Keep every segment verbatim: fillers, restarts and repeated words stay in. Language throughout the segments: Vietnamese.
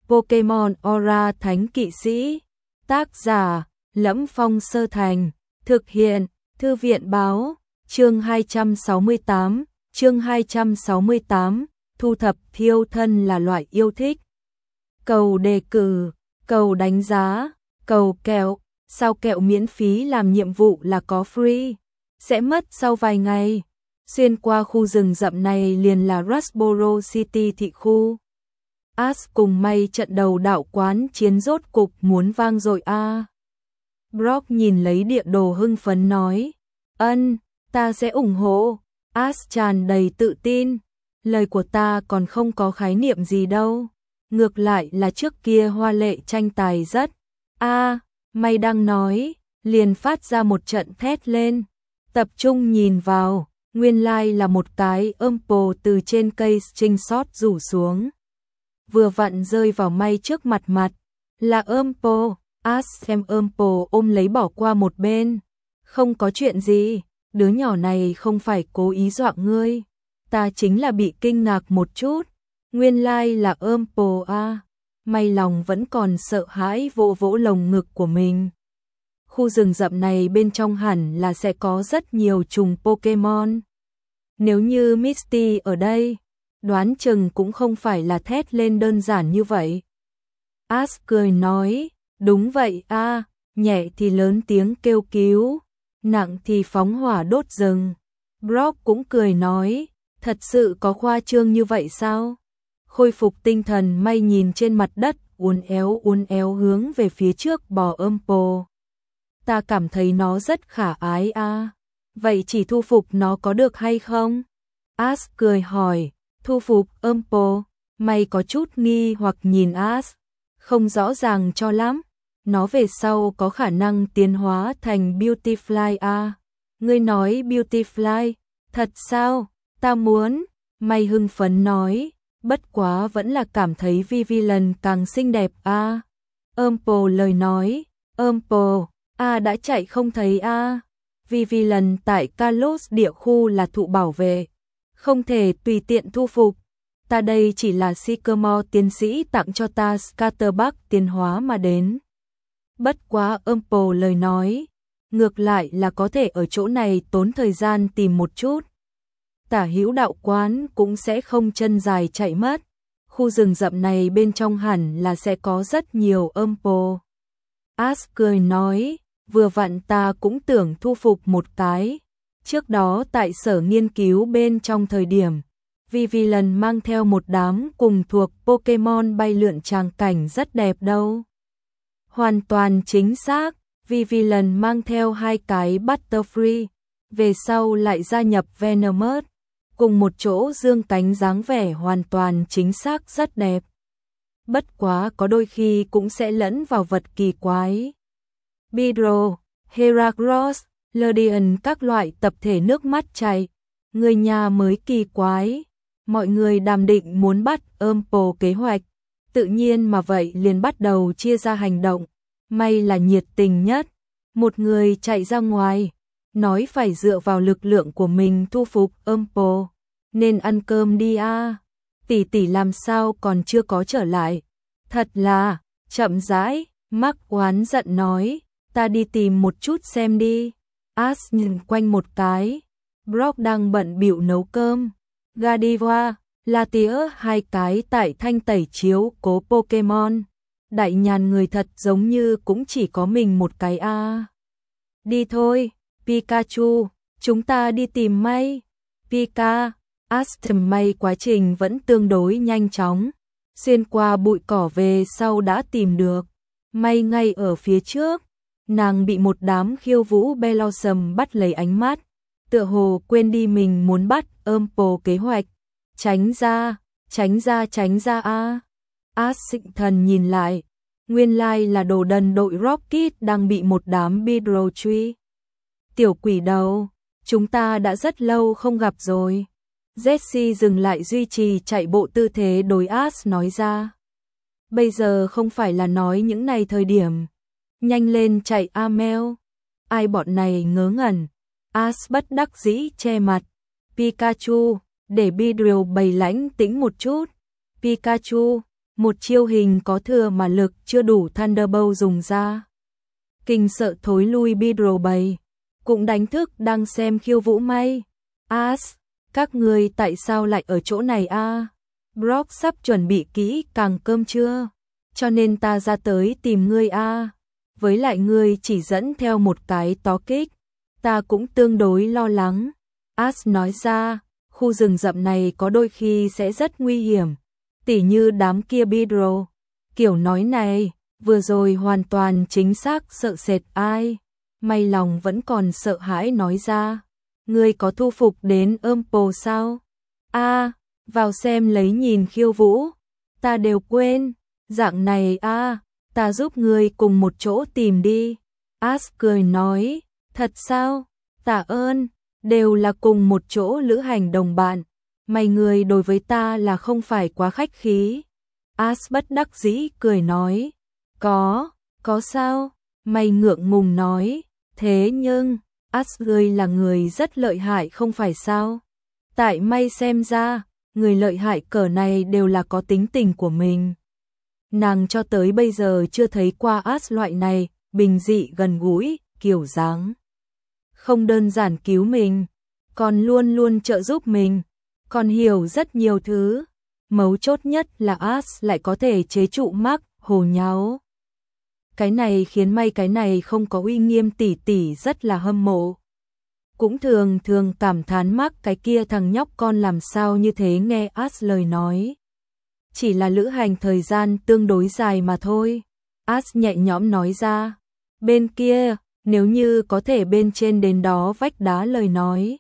Pokemon Aura Thánh Kỵ Sĩ. Tác giả: Lẫm Phong Sơ Thành. Thực hiện: Thư viện báo. Chương hai trăm sáu mươi tám. Chương hai trăm sáu mươi tám. Thu thập thiêu thân là loại yêu thích. Cầu đề cử, cầu đánh giá, cầu kẹo. Sao kẹo miễn phí làm nhiệm vụ là có free? Sẽ mất sau vài ngày. Xuyên qua khu rừng rậm này liền là Rustboro City thị khu. Ash cùng May trận đầu đạo quán chiến rốt cục muốn vang dội a. À. Brock nhìn lấy địa đồ hưng phấn nói, ân, ta sẽ ủng hộ. Ash tràn đầy tự tin, lời của ta còn không có khái niệm gì đâu. Ngược lại là trước kia hoa lệ tranh tài rất. A, à, May đang nói, liền phát ra một trận thét lên. Tập trung nhìn vào, nguyên lai là một cái ơmpo từ trên cây string shot rủ xuống. Vừa vặn rơi vào May trước mặt mặt, là ơmpo. Ash xem ơmpo ôm lấy bỏ qua một bên. Không có chuyện gì, đứa nhỏ này không phải cố ý dọa ngươi. Ta chính là bị kinh ngạc một chút. Nguyên lai là ơmpo a. À. May lòng vẫn còn sợ hãi vỗ vỗ lồng ngực của mình. Khu rừng rậm này bên trong hẳn là sẽ có rất nhiều trùng Pokemon. Nếu như Misty ở đây, đoán chừng cũng không phải là thét lên đơn giản như vậy. Ash cười nói, đúng vậy a, à, nhẹ thì lớn tiếng kêu cứu, nặng thì phóng hỏa đốt rừng. Brock cũng cười nói, thật sự có khoa trương như vậy sao? Khôi phục tinh thần May nhìn trên mặt đất, uốn éo uốn éo hướng về phía trước bò ơmpo. Ta cảm thấy nó rất khả ái a. À. Vậy chỉ thu phục nó có được hay không? Ash cười hỏi, thu phục ơmpo. May có chút nghi hoặc nhìn Ash, không rõ ràng cho lắm. Nó về sau có khả năng tiến hóa thành Beautifly a. À. Ngươi nói Beautifly, thật sao? Ta muốn. May hưng phấn nói, bất quá vẫn là cảm thấy Vivillon càng xinh đẹp a. À. Ơmpo lời nói, ơmpo, a à, đã chạy không thấy a. À. Vivillon tại Kalos địa khu là thụ bảo vệ, không thể tùy tiện thu phục. Ta đây chỉ là Sycamore tiến sĩ tặng cho ta Scatterbuck tiến hóa mà đến. Bất quá ơmpo lời nói, ngược lại là có thể ở chỗ này tốn thời gian tìm một chút. Tả hữu đạo quán cũng sẽ không chân dài chạy mất. Khu rừng rậm này bên trong hẳn là sẽ có rất nhiều ơmpo. Ash cười nói, vừa vặn ta cũng tưởng thu phục một cái. Trước đó tại sở nghiên cứu bên trong thời điểm, Vivillon mang theo một đám cùng thuộc Pokemon bay lượn tràng cảnh rất đẹp đâu. Hoàn toàn chính xác, Vivillon mang theo hai cái Butterfree, về sau lại gia nhập Venomoth, cùng một chỗ dương cánh dáng vẻ hoàn toàn chính xác rất đẹp. Bất quá có đôi khi cũng sẽ lẫn vào vật kỳ quái. Beedrill, Heracross, Ledian các loại tập thể nước mắt chảy, người nhà mới kỳ quái. Mọi người đàm định muốn bắt ơmpo kế hoạch, tự nhiên mà vậy liền bắt đầu chia ra hành động. May là nhiệt tình nhất, một người chạy ra ngoài, nói phải dựa vào lực lượng của mình thu phục ơmpo, nên ăn cơm đi a. À. Tỷ tỷ làm sao còn chưa có trở lại? Thật là, chậm rãi, Mark oán giận nói, ta đi tìm một chút xem đi. Ash nhìn quanh một cái, Brock đang bận bịu nấu cơm. Gardevoir, Latier hai cái tại thanh tẩy chiếu cố Pokemon. Đại nhàn người thật giống như cũng chỉ có mình một cái a. À. Đi thôi, Pikachu, chúng ta đi tìm May. Pika, Ash tìm May quá trình vẫn tương đối nhanh chóng. Xuyên qua bụi cỏ về sau đã tìm được. May ngay ở phía trước, nàng bị một đám khiêu vũ Bellossom bắt lấy ánh mắt. Tựa hồ quên đi mình muốn bắt ơmpo kế hoạch. Tránh ra, tránh ra tránh ra a. Ash xịn thần nhìn lại, nguyên lai là đồ đần đội Rocket đang bị một đám Beedrill truy. Tiểu quỷ đầu, chúng ta đã rất lâu không gặp rồi. Jessie dừng lại duy trì chạy bộ tư thế đối Ash nói ra. Bây giờ không phải là nói những này thời điểm. Nhanh lên chạy Amel. Ai bọn này ngớ ngẩn. Ash bất đắc dĩ che mặt. Pikachu, để Beedrill bày lãnh tĩnh một chút. Pikachu, một chiêu hình có thừa mà lực chưa đủ Thunderbolt dùng ra. Kinh sợ thối lui Beedrill bầy, cũng đánh thức đang xem khiêu vũ May. As, các người tại sao lại ở chỗ này a? À? Brock sắp chuẩn bị kỹ càng cơm chưa? Cho nên ta ra tới tìm ngươi a. À? Với lại ngươi chỉ dẫn theo một cái tó kích, ta cũng tương đối lo lắng. As nói ra, khu rừng rậm này có đôi khi sẽ rất nguy hiểm, tỉ như đám kia Beedrill. Kiểu nói này, vừa rồi hoàn toàn chính xác sợ sệt ai. May lòng vẫn còn sợ hãi nói ra, ngươi có thu phục đến Umpo sao? A, à, vào xem lấy nhìn khiêu vũ, ta đều quên, dạng này a, à, ta giúp ngươi cùng một chỗ tìm đi. As cười nói, thật sao? Tạ ơn, đều là cùng một chỗ lữ hành đồng bạn, mày người đối với ta là không phải quá khách khí. As bất đắc dĩ cười nói, có, có sao? Mày ngượng ngùng nói, thế nhưng, As ngươi là người rất lợi hại không phải sao? Tại May xem ra, người lợi hại cỡ này đều là có tính tình của mình. Nàng cho tới bây giờ chưa thấy qua As loại này, bình dị gần gũi, kiểu dáng. Không đơn giản cứu mình, còn luôn luôn trợ giúp mình, còn hiểu rất nhiều thứ. Mấu chốt nhất là As lại có thể chế trụ Mark, hồ nháo. Cái này khiến May cái này không có uy nghiêm tỷ tỷ rất là hâm mộ. Cũng thường thường cảm thán Mark cái kia thằng nhóc con làm sao như thế nghe As lời nói. Chỉ là lữ hành thời gian tương đối dài mà thôi. As nhẹ nhõm nói ra, bên kia, nếu như có thể bên trên đến đó vách đá lời nói,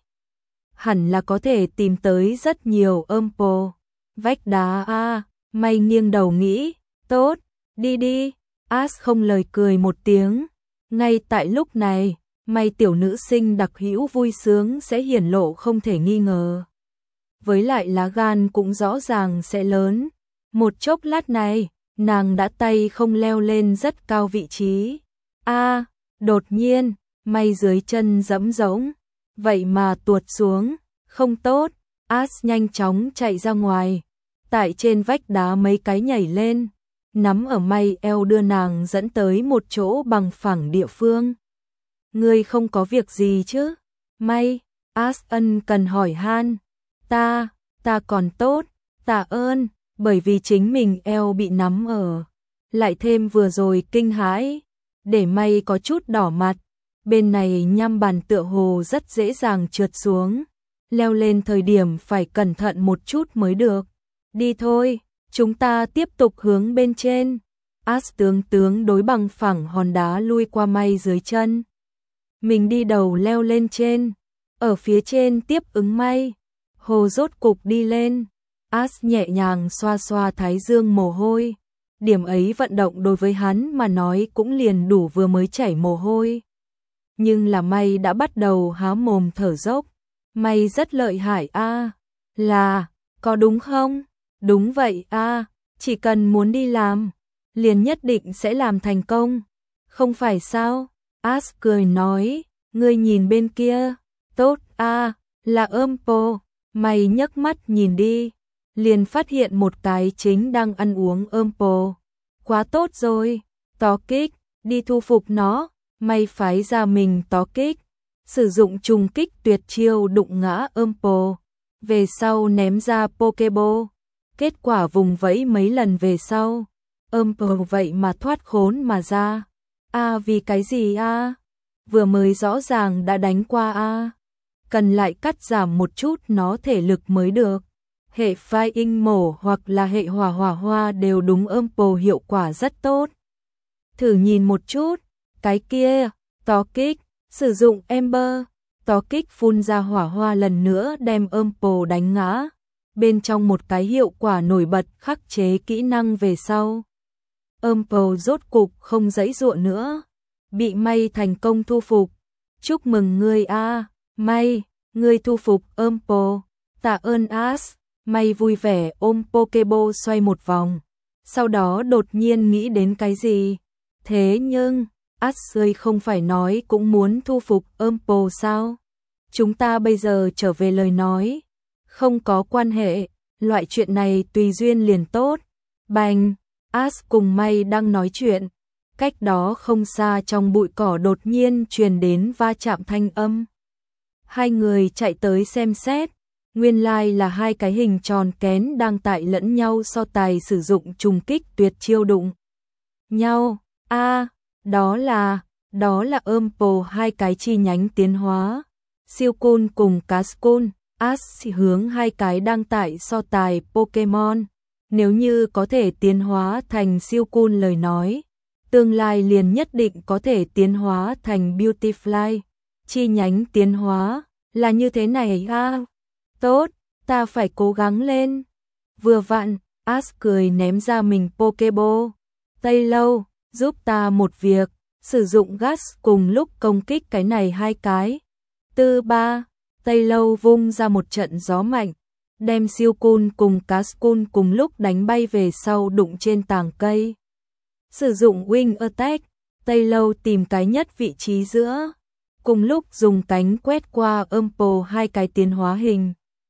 hẳn là có thể tìm tới rất nhiều Umpo. Vách đá a, à, May nghiêng đầu nghĩ, tốt, đi đi. As không lời cười một tiếng. Ngay tại lúc này, May tiểu nữ sinh đặc hữu vui sướng sẽ hiển lộ không thể nghi ngờ. Với lại lá gan cũng rõ ràng sẽ lớn. Một chốc lát này, nàng đã tay không leo lên rất cao vị trí. A, à, đột nhiên, May dưới chân giẫm giống, vậy mà tuột xuống, không tốt. As nhanh chóng chạy ra ngoài, tại trên vách đá mấy cái nhảy lên, nắm ở May eo đưa nàng dẫn tới một chỗ bằng phẳng địa phương. Ngươi không có việc gì chứ? May, As ân cần hỏi han. Ta, ta còn tốt, tạ ơn, bởi vì chính mình eo bị nắm ở. Lại thêm vừa rồi kinh hãi, để May có chút đỏ mặt. Bên này nhăm bàn tựa hồ rất dễ dàng trượt xuống. Leo lên thời điểm phải cẩn thận một chút mới được. Đi thôi, chúng ta tiếp tục hướng bên trên. As tướng tướng đối bằng phẳng hòn đá lui qua May dưới chân. Mình đi đầu leo lên trên, ở phía trên tiếp ứng May. Hồ rốt cục đi lên. As nhẹ nhàng xoa xoa thái dương mồ hôi. Điểm ấy vận động đối với hắn mà nói cũng liền đủ vừa mới chảy mồ hôi. Nhưng là May đã bắt đầu há mồm thở dốc. May rất lợi hại a, à. Là, có đúng không? Đúng vậy a, à. Chỉ cần muốn đi làm, liền nhất định sẽ làm thành công. Không phải sao? As cười nói, ngươi nhìn bên kia, tốt a, à, là Umpo. May nhấc mắt nhìn đi, liền phát hiện một cái chính đang ăn uống Umpo. Quá tốt rồi, tó kích, đi thu phục nó. May phái ra mình tó kích, sử dụng trùng kích tuyệt chiêu đụng ngã Umpo, về sau ném ra Pokeball. Kết quả vùng vẫy mấy lần về sau, Umpo vậy mà thoát khốn mà ra. A à, vì cái gì a? À? Vừa mới rõ ràng đã đánh qua a. À? Cần lại cắt giảm một chút nó thể lực mới được. Hệ Flying mổ hoặc là hệ hỏa hỏa hoa đều đúng Umpo hiệu quả rất tốt. Thử nhìn một chút, cái kia, tó kích, sử dụng Ember, tó kích phun ra hỏa hoa lần nữa đem Umpo đánh ngã. Bên trong một cái hiệu quả nổi bật khắc chế kỹ năng về sau. Umpo rốt cục không giãy giụa nữa, bị May thành công thu phục. Chúc mừng ngươi a, à. May, ngươi thu phục Umpo. Tạ ơn As. May vui vẻ ôm Pokeball xoay một vòng. Sau đó đột nhiên nghĩ đến cái gì. Thế nhưng, As ơi không phải nói cũng muốn thu phục Umpo sao? Chúng ta bây giờ trở về lời nói. Không có quan hệ, loại chuyện này tùy duyên liền tốt. Bành, As cùng May đang nói chuyện. Cách đó không xa trong bụi cỏ đột nhiên truyền đến va chạm thanh âm. Hai người chạy tới xem xét. Nguyên lai là hai cái hình tròn kén đang tại lẫn nhau so tài sử dụng trùng kích tuyệt chiêu đụng nhau. A, à, đó là, đó là Umpo, hai cái chi nhánh tiến hóa. Silcoon cùng Cascoon, As hướng hai cái đang tại so tài Pokemon. Nếu như có thể tiến hóa thành Silcoon lời nói, tương lai liền nhất định có thể tiến hóa thành Beautifly. Chi nhánh tiến hóa, là như thế này ha. Tốt, ta phải cố gắng lên. Vừa vặn, As cười ném ra mình Pokeball. Tây Lâu, giúp ta một việc, sử dụng gas cùng lúc công kích cái này hai cái. Tư ba, Tây Lâu vung ra một trận gió mạnh, đem Silcoon cùng Cascoon cùng lúc đánh bay về sau đụng trên tàng cây. Sử dụng Wing Attack, Tây Lâu tìm cái nhất vị trí giữa, cùng lúc dùng cánh quét qua Umpo hai cái tiến hóa hình.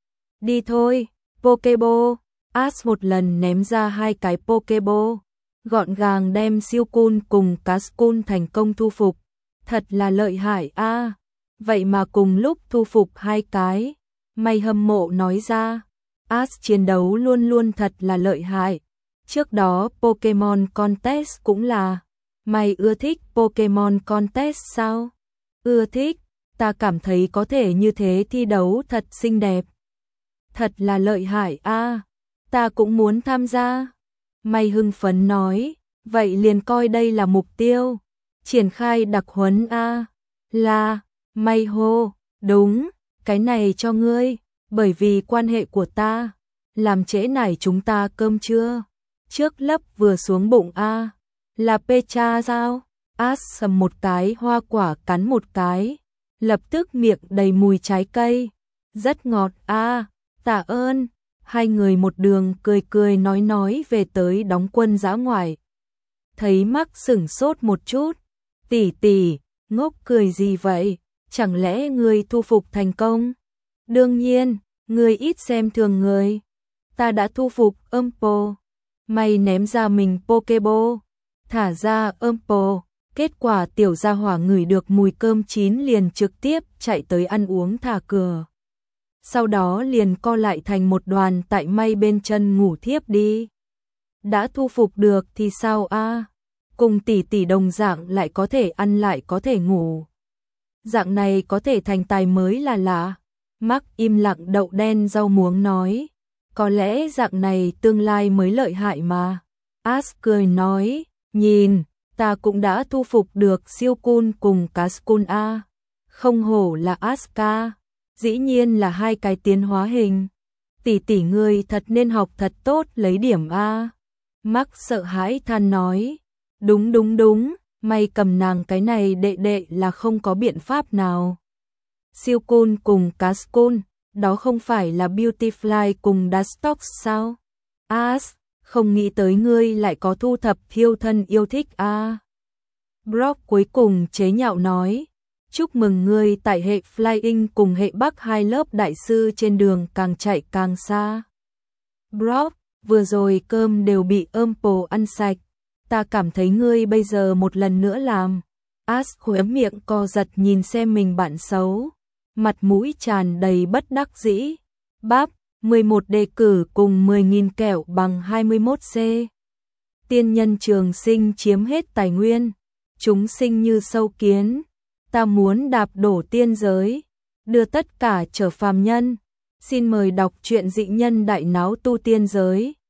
Đi thôi, Pokeball, As một lần ném ra hai cái Pokeball, gọn gàng đem Silcoon cùng Cascoon thành công thu phục. Thật là lợi hại a. À. Vậy mà cùng lúc thu phục hai cái. May hâm mộ nói ra. As chiến đấu luôn luôn thật là lợi hại. Trước đó Pokemon Contest cũng là. Mày ưa thích Pokemon Contest sao? Ưa thích, ta cảm thấy có thể như thế thi đấu thật xinh đẹp. Thật là lợi hại a. À. Ta cũng muốn tham gia. May hưng phấn nói, vậy liền coi đây là mục tiêu. Triển khai đặc huấn a. À. Là, May hô, đúng, cái này cho ngươi, bởi vì quan hệ của ta, làm trễ nải chúng ta cơm trưa. Trước lớp vừa xuống bụng a. À. Là Pecha sao? As sầm một cái hoa quả cắn một cái, lập tức miệng đầy mùi trái cây. Rất ngọt a. À. Tạ ơn. Hai người một đường cười cười nói nói về tới đóng quân dã ngoại. Thấy Mắc sửng sốt một chút. Tỷ tỷ, ngốc cười gì vậy? Chẳng lẽ ngươi thu phục thành công? Đương nhiên, ngươi ít xem thường người. Ta đã thu phục Umpo. Mày ném ra mình Pokeball, thả ra Umpo. Kết quả tiểu gia hỏa ngửi được mùi cơm chín liền trực tiếp chạy tới ăn uống thả cửa. Sau đó liền co lại thành một đoàn tại May bên chân ngủ thiếp đi. Đã thu phục được thì sao a? À? Cùng tỷ tỷ đồng dạng lại có thể ăn lại có thể ngủ. Dạng này có thể thành tài mới là lạ. Mắc im lặng đậu đen rau muống nói. Có lẽ dạng này tương lai mới lợi hại mà. As cười nói, nhìn, ta cũng đã thu phục được Silcoon cùng Cascoon a. Không hổ là Aska. Dĩ nhiên là hai cái tiến hóa hình. Tỷ tỷ ngươi thật nên học thật tốt lấy điểm A. Mắc sợ hãi than nói. Đúng đúng đúng, mày cầm nàng cái này đệ đệ là không có biện pháp nào. Silcoon cùng Cascoon, đó không phải là Beautifly cùng Dustox sao? As, không nghĩ tới ngươi lại có thu thập thiêu thân yêu thích A. Brock cuối cùng chế nhạo nói. Chúc mừng ngươi tại hệ Flying cùng hệ Bắc hai lớp đại sư trên đường càng chạy càng xa. Brock, vừa rồi cơm đều bị Umpo ăn sạch. Ta cảm thấy ngươi bây giờ một lần nữa làm. As khóe miệng co giật nhìn xem mình bạn xấu. Mặt mũi tràn đầy bất đắc dĩ. Bắp, mười một đề cử cùng mười nghìn kẹo bằng hai mươi mốt C. Tiên nhân trường sinh chiếm hết tài nguyên. Chúng sinh như sâu kiến. Ta muốn đạp đổ tiên giới, đưa tất cả trở phàm nhân. Xin mời đọc truyện Dị Nhân Đại Náo Tu Tiên Giới.